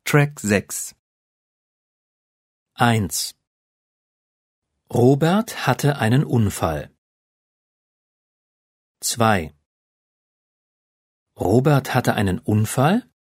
Track 6. 1. Robert hatte einen Unfall. 2. Robert hatte einen Unfall?